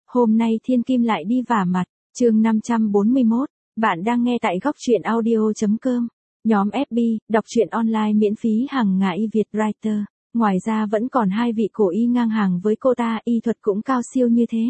Hôm nay Thiên Kim lại đi vả mặt, chương 541, bạn đang nghe tại góc truyện audio.com. Nhóm FB, đọc truyện online miễn phí hàng ngày Việt Writer. Ngoài ra vẫn còn hai vị cổ y ngang hàng với cô ta, y thuật cũng cao siêu như thế.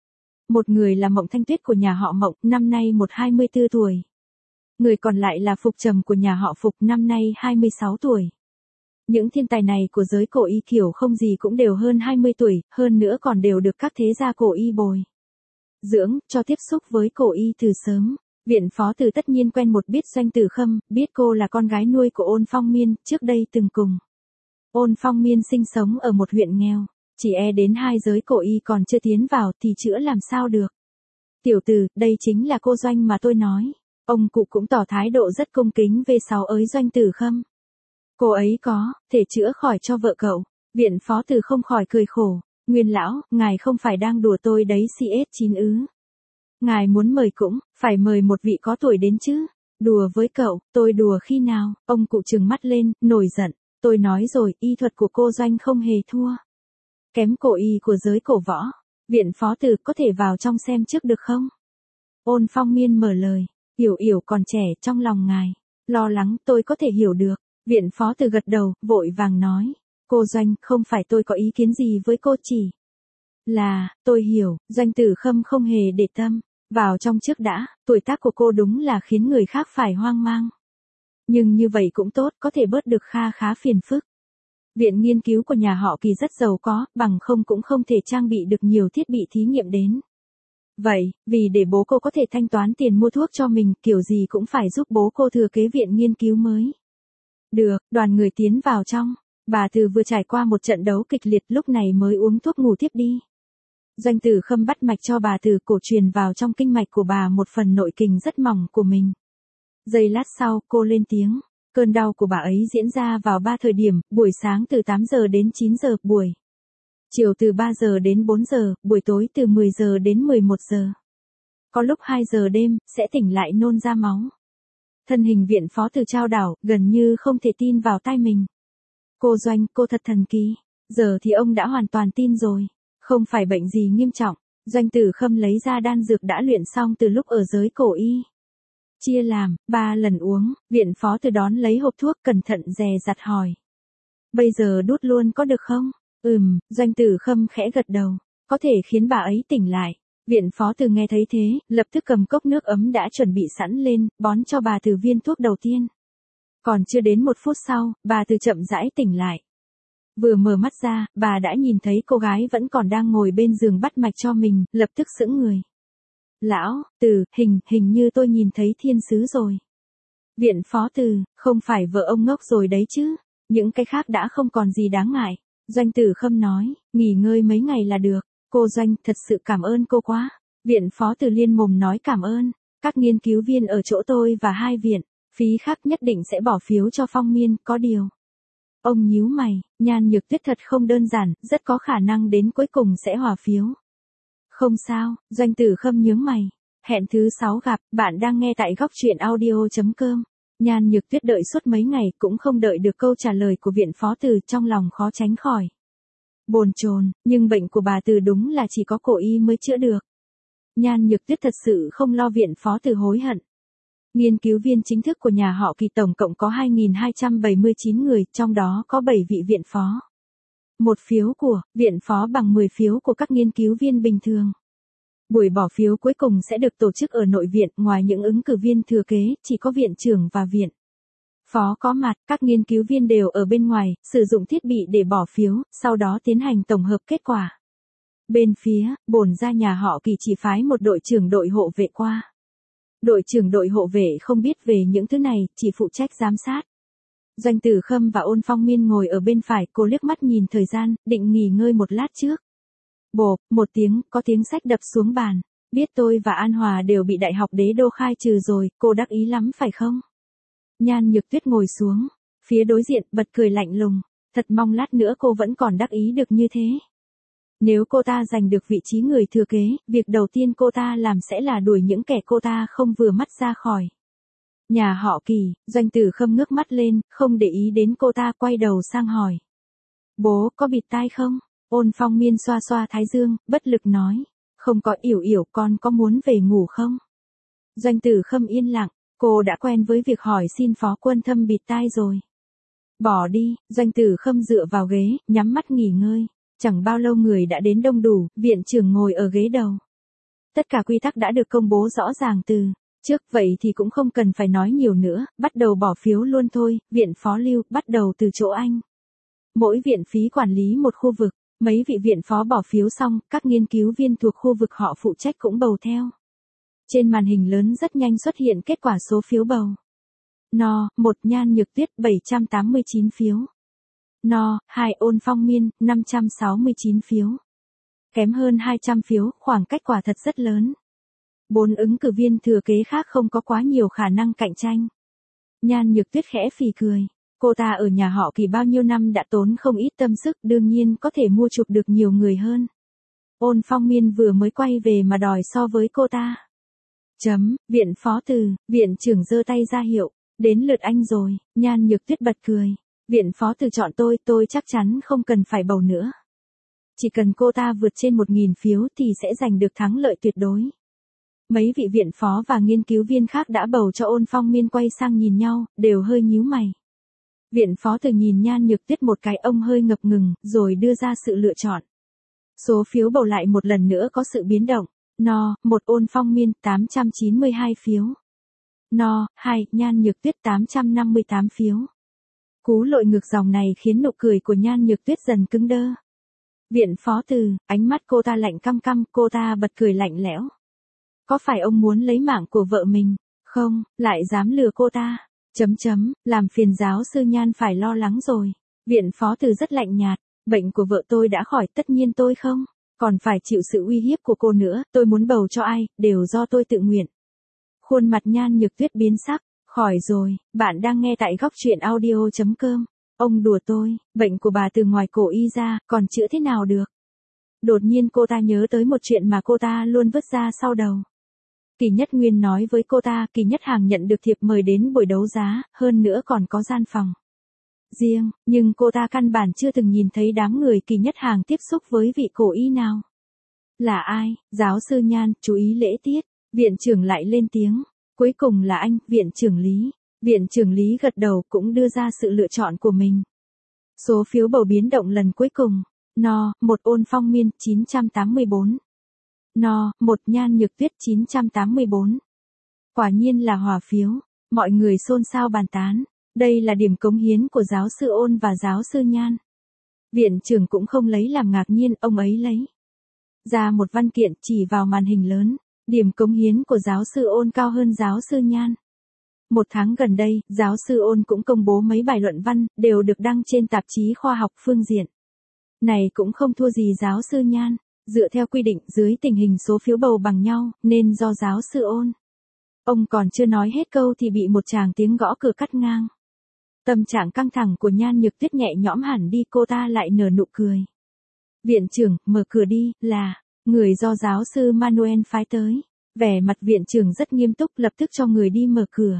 Một người là Mộng Thanh Tuyết của nhà họ Mộng, năm nay 24 tuổi. Người còn lại là Phục Trầm của nhà họ Phục, năm nay 26 tuổi. Những thiên tài này của giới cổ y kiểu không gì cũng đều hơn 20 tuổi, hơn nữa còn đều được các thế gia cổ y bồi dưỡng, cho tiếp xúc với cổ y từ sớm. Viện Phó Từ tất nhiên quen một biết Doanh Tử Khâm, biết cô là con gái nuôi của Ôn Phong Miên, trước đây từng cùng Ôn Phong Miên sinh sống ở một huyện nghèo, chỉ đến hai giới cổ y còn chưa tiến vào thì chữa làm sao được. Tiểu tử, đây chính là cô Doanh mà tôi nói. Ông cụ cũng tỏ thái độ rất cung kính về sáu ới Doanh Tử Khâm. Cô ấy có thể chữa khỏi cho vợ cậu. Viện Phó Từ không khỏi cười khổ. Nguyên lão, ngài không phải đang đùa tôi đấy CS9 ứ. Ngài muốn mời cũng phải mời một vị có tuổi đến chứ. Đùa với cậu, tôi đùa khi nào? Ông cụ trừng mắt lên, nổi giận. Tôi nói rồi, y thuật của cô Doanh không hề thua kém cổ y của giới cổ võ. Viện Phó Từ có thể vào trong xem trước được không? Ôn Phong Miên mở lời. Yểu Yểu còn trẻ, trong lòng ngài lo lắng, tôi có thể hiểu được. Viện Phó Từ gật đầu, vội vàng nói. Cô Doanh, không phải tôi có ý kiến gì với cô, chỉ là, tôi hiểu, Doanh Tử Khâm không hề để tâm. Vào trong trước đã, tuổi tác của cô đúng là khiến người khác phải hoang mang. Nhưng như vậy cũng tốt, có thể bớt được kha khá phiền phức. Viện nghiên cứu của nhà họ Kỳ rất giàu có, bằng không cũng không thể trang bị được nhiều thiết bị thí nghiệm đến. Vậy, vì để bố cô có thể thanh toán tiền mua thuốc cho mình, kiểu gì cũng phải giúp bố cô thừa kế viện nghiên cứu mới. Được, đoàn người tiến vào trong. Bà Từ vừa trải qua một trận đấu kịch liệt, lúc này mới uống thuốc ngủ tiếp đi. Doanh Tử Khâm bắt mạch cho bà Từ, cổ truyền vào trong kinh mạch của bà một phần nội kình rất mỏng của mình. Giây lát sau, cô lên tiếng. Cơn đau của bà ấy diễn ra vào 3 thời điểm, buổi sáng từ 8 giờ đến 9 giờ, buổi chiều từ 3 giờ đến 4 giờ, buổi tối từ 10 giờ đến 11 giờ. Có lúc 2 giờ đêm, sẽ tỉnh lại nôn ra máu. Thân hình Viện Phó Từ trao đảo, gần như không thể tin vào tai mình. Cô Doanh, cô thật thần kỳ. Giờ thì ông đã hoàn toàn tin rồi. Không phải bệnh gì nghiêm trọng. Doanh Tử Khâm lấy ra đan dược đã luyện xong từ lúc ở giới cổ y. Chia làm 3 lần uống. Viện Phó Từ đón lấy hộp thuốc, cẩn thận dè dặt hỏi. Bây giờ đút luôn có được không? Doanh Tử Khâm khẽ gật đầu. Có thể khiến bà ấy tỉnh lại. Viện Phó Từ nghe thấy thế, lập tức cầm cốc nước ấm đã chuẩn bị sẵn lên, bón cho bà Từ viên thuốc đầu tiên. Còn chưa đến 1 phút sau, bà Từ chậm rãi tỉnh lại. Vừa mở mắt ra, bà đã nhìn thấy cô gái vẫn còn đang ngồi bên giường bắt mạch cho mình, lập tức sững người. Lão, Từ, hình như tôi nhìn thấy thiên sứ rồi. Viện Phó Từ, không phải vợ ông ngốc rồi đấy chứ. Những cái khác đã không còn gì đáng ngại. Doanh Tử Khâm nói, nghỉ ngơi mấy ngày là được. Cô Doanh, thật sự cảm ơn cô quá. Viện Phó Từ liên mồm nói cảm ơn. Các nghiên cứu viên ở chỗ tôi và hai viện, phí khác nhất định sẽ bỏ phiếu cho Phong Miên, có điều. Ông nhíu mày, Nhan Nhược Tuyết thật không đơn giản, rất có khả năng đến cuối cùng sẽ hòa phiếu. Không sao, Doanh Tử Khâm nhướng mày. Hẹn thứ 6 gặp, bạn đang nghe tại góc truyện audio.com. Nhan Nhược Tuyết đợi suốt mấy ngày cũng không đợi được câu trả lời của Viện Phó Từ, trong lòng khó tránh khỏi bồn chồn, nhưng bệnh của bà Từ đúng là chỉ có cổ y mới chữa được. Nhan Nhược Tuyết thật sự không lo Viện Phó Từ hối hận. Nghiên cứu viên chính thức của nhà họ Kỳ tổng cộng có 2.279 người, trong đó có 7 vị viện phó. 1 phiếu của viện phó bằng 10 phiếu của các nghiên cứu viên bình thường. Buổi bỏ phiếu cuối cùng sẽ được tổ chức ở nội viện, ngoài những ứng cử viên thừa kế, chỉ có viện trưởng và viện phó có mặt, các nghiên cứu viên đều ở bên ngoài, sử dụng thiết bị để bỏ phiếu, sau đó tiến hành tổng hợp kết quả. Bên phía, bổn ra nhà họ Kỳ chỉ phái một đội trưởng đội hộ vệ qua. Đội trưởng đội hộ vệ không biết về những thứ này, chỉ phụ trách giám sát. Doanh Tử Khâm và Ôn Phong Miên ngồi ở bên phải, cô liếc mắt nhìn thời gian, định nghỉ ngơi một lát trước. Bộp, một tiếng, có tiếng sách đập xuống bàn. Biết tôi và An Hòa đều bị Đại học Đế Đô khai trừ rồi, cô đắc ý lắm phải không? Nhan Nhược Tuyết ngồi xuống, phía đối diện, bật cười lạnh lùng. Thật mong lát nữa cô vẫn còn đắc ý được như thế. Nếu cô ta giành được vị trí người thừa kế, việc đầu tiên cô ta làm sẽ là đuổi những kẻ cô ta không vừa mắt ra khỏi nhà họ Kỳ. Doanh Tử Khâm ngước mắt lên, không để ý đến cô ta, quay đầu sang hỏi. Bố, có bịt tai không? Ôn Phong Miên xoa xoa thái dương, bất lực nói. Không có. Yểu Yểu, con có muốn về ngủ không? Doanh Tử Khâm yên lặng, cô đã quen với việc hỏi xin Phó Quân Thâm bịt tai rồi. Bỏ đi. Doanh Tử Khâm dựa vào ghế, nhắm mắt nghỉ ngơi. Chẳng bao lâu người đã đến đông đủ, viện trưởng ngồi ở ghế đầu. Tất cả quy tắc đã được công bố rõ ràng từ trước, vậy thì cũng không cần phải nói nhiều nữa, bắt đầu bỏ phiếu luôn thôi. Viện Phó Lưu, bắt đầu từ chỗ anh. Mỗi viện phí quản lý một khu vực, mấy vị viện phó bỏ phiếu xong, các nghiên cứu viên thuộc khu vực họ phụ trách cũng bầu theo. Trên màn hình lớn rất nhanh xuất hiện kết quả số phiếu bầu. No, 1 Nhan Nhược Tuyết 789 phiếu. No, 2 Ôn Phong Miên 569 phiếu. Kém hơn 200 phiếu, khoảng cách quả thật rất lớn. 4 ứng cử viên thừa kế khác không có quá nhiều khả năng cạnh tranh. Nhan Nhược Tuyết khẽ phì cười. Cô ta ở nhà họ Kỳ bao nhiêu năm đã tốn không ít tâm sức, đương nhiên có thể mua chụp được nhiều người hơn. Ôn Phong Miên vừa mới quay về mà đòi so với cô ta. Viện Phó Từ, viện trưởng giơ tay ra hiệu. Đến lượt anh rồi. Nhan Nhược Tuyết bật cười. Viện Phó Từ chọn tôi chắc chắn không cần phải bầu nữa. Chỉ cần cô ta vượt trên 1.000 phiếu thì sẽ giành được thắng lợi tuyệt đối. Mấy vị viện phó và nghiên cứu viên khác đã bầu cho Ôn Phong Miên quay sang nhìn nhau, đều hơi nhíu mày. Viện Phó Từ nhìn Nhan Nhược Tuyết một cái, ông hơi ngập ngừng, rồi đưa ra sự lựa chọn. Số phiếu bầu lại một lần nữa có sự biến động. No, 1 Ôn Phong Miên 892 phiếu. No, 2 Nhan Nhược Tuyết 858 phiếu. Cú lội ngược dòng này khiến nụ cười của Nhan Nhược Tuyết dần cứng đơ. Viện Phó Từ, ánh mắt cô ta lạnh căm căm, cô ta bật cười lạnh lẽo. Có phải ông muốn lấy mạng của vợ mình? Không, lại dám lừa cô ta. Làm phiền giáo sư Nhan phải lo lắng rồi. Viện Phó Từ rất lạnh nhạt. Bệnh của vợ tôi đã khỏi, tất nhiên tôi không. Còn phải chịu sự uy hiếp của cô nữa, tôi muốn bầu cho ai, đều do tôi tự nguyện. Khuôn mặt Nhan Nhược Tuyết biến sắc. Khỏi rồi, bạn đang nghe tại góc truyện audio.com. Ông đùa tôi, bệnh của bà từ ngoài cổ y ra, còn chữa thế nào được? Đột nhiên cô ta nhớ tới một chuyện mà cô ta luôn vứt ra sau đầu. Kỳ Nhất Nguyên nói với cô ta, Kỳ Nhất Hàng nhận được thiệp mời đến buổi đấu giá, hơn nữa còn có gian phòng riêng, nhưng cô ta căn bản chưa từng nhìn thấy đám người Kỳ Nhất Hàng tiếp xúc với vị cổ y nào. Là ai? Giáo sư Nhan, chú ý lễ tiết. Viện trưởng lại lên tiếng. Cuối cùng là anh, viện trưởng Lý. Viện trưởng Lý gật đầu cũng đưa ra sự lựa chọn của mình. Số phiếu bầu biến động lần cuối cùng. No, 1 Ôn Phong Miên 984. No, 1 Nhan Nhược Tuyết 984. Quả nhiên là hòa phiếu. Mọi người xôn xao bàn tán. Đây là điểm cống hiến của giáo sư Ôn và giáo sư Nhan. Viện trưởng cũng không lấy làm ngạc nhiên, ông ấy lấy ra một văn kiện chỉ vào màn hình lớn. Điểm cống hiến của giáo sư Ôn cao hơn giáo sư Nhan. Một tháng gần đây, giáo sư Ôn cũng công bố mấy bài luận văn, đều được đăng trên tạp chí khoa học phương diện. Này cũng không thua gì giáo sư Nhan. Dựa theo quy định, dưới tình hình số phiếu bầu bằng nhau, nên do giáo sư Ôn. Ông còn chưa nói hết câu thì bị một tràng tiếng gõ cửa cắt ngang. Tâm trạng căng thẳng của Nhan Nhược Tuyết nhẹ nhõm hẳn đi, cô ta lại nở nụ cười. Viện trưởng, mở cửa đi, là người do giáo sư Manuel phái tới. Vẻ mặt viện trưởng rất nghiêm túc, lập tức cho người đi mở cửa.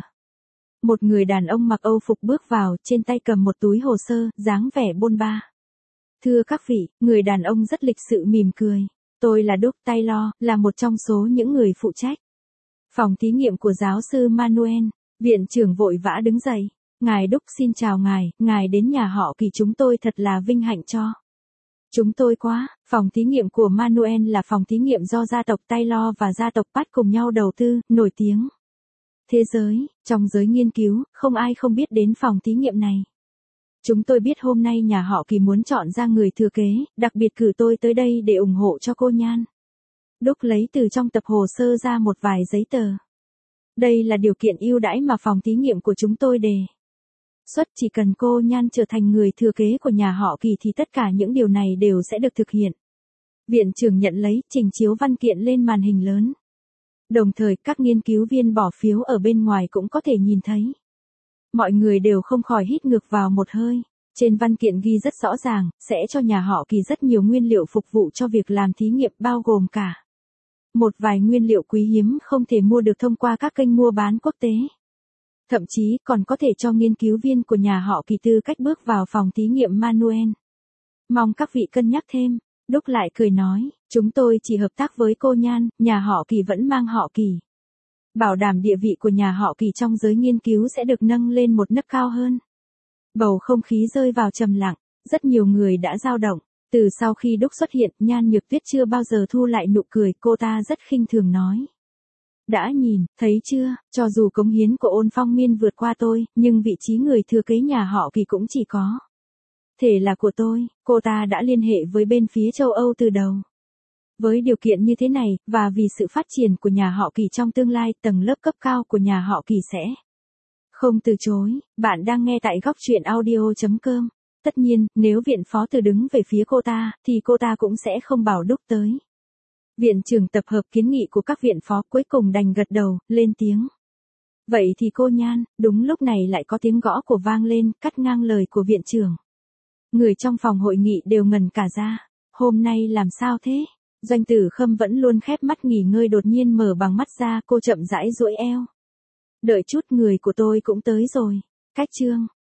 Một người đàn ông mặc Âu phục bước vào, trên tay cầm một túi hồ sơ, dáng vẻ bôn ba. Thưa các vị, người đàn ông rất lịch sự mỉm cười. Tôi là Doug Taylor, là một trong số những người phụ trách phòng thí nghiệm của giáo sư Manuel. Viện trưởng vội vã đứng dậy. Ngài Doug, xin chào ngài đến nhà họ Kỳ chúng tôi thật là vinh hạnh cho chúng tôi quá. Phòng thí nghiệm của Manuel là phòng thí nghiệm do gia tộc Taylor và gia tộc Pat cùng nhau đầu tư, nổi tiếng thế giới. Trong giới nghiên cứu, không ai không biết đến phòng thí nghiệm này. Chúng tôi biết hôm nay nhà họ Kỳ muốn chọn ra người thừa kế, đặc biệt cử tôi tới đây để ủng hộ cho cô Nhan. Doug lấy từ trong tập hồ sơ ra một vài giấy tờ. Đây là điều kiện ưu đãi mà phòng thí nghiệm của chúng tôi đề xuất, chỉ cần cô Nhan trở thành người thừa kế của nhà họ Kỳ thì tất cả những điều này đều sẽ được thực hiện. Viện trưởng nhận lấy, trình chiếu văn kiện lên màn hình lớn. Đồng thời, các nghiên cứu viên bỏ phiếu ở bên ngoài cũng có thể nhìn thấy. Mọi người đều không khỏi hít ngược vào một hơi. Trên văn kiện ghi rất rõ ràng, sẽ cho nhà họ Kỳ rất nhiều nguyên liệu phục vụ cho việc làm thí nghiệm, bao gồm cả một vài nguyên liệu quý hiếm không thể mua được thông qua các kênh mua bán quốc tế. Thậm chí còn có thể cho nghiên cứu viên của nhà họ Kỳ tư cách bước vào phòng thí nghiệm Manuel. Mong các vị cân nhắc thêm. Doug lại cười nói, Chúng tôi chỉ hợp tác với cô Nhan, nhà họ Kỳ vẫn mang họ Kỳ. Bảo đảm địa vị của nhà họ Kỳ trong giới nghiên cứu sẽ được nâng lên một nấc cao hơn. Bầu không khí rơi vào trầm lặng, rất nhiều người đã dao động. Từ sau khi Đúc xuất hiện, Nhan Nhược Tuyết chưa bao giờ thu lại nụ cười, cô ta rất khinh thường nói. Đã nhìn, thấy chưa, cho dù cống hiến của Ôn Phong Miên vượt qua tôi, nhưng vị trí người thừa kế nhà họ Kỳ cũng chỉ có thể là của tôi, cô ta đã liên hệ với bên phía châu Âu từ đầu. Với điều kiện như thế này, và vì sự phát triển của nhà họ Kỳ trong tương lai, tầng lớp cấp cao của nhà họ Kỳ sẽ không từ chối. Bạn đang nghe tại góc truyện audio.com. Tất nhiên, nếu viện phó từ đứng về phía cô ta, thì cô ta cũng sẽ không bảo Đúc tới. Viện trưởng tập hợp kiến nghị của các viện phó cuối cùng đành gật đầu, lên tiếng. Vậy thì cô Nhan, đúng lúc này lại có tiếng gõ của vang lên, cắt ngang lời của viện trưởng. Người trong phòng hội nghị đều ngẩn cả ra. Hôm nay làm sao thế? Doanh Tử Khâm vẫn luôn khép mắt nghỉ ngơi đột nhiên mở bằng mắt ra, cô chậm rãi duỗi eo. Đợi chút, người của tôi cũng tới rồi. Cách chương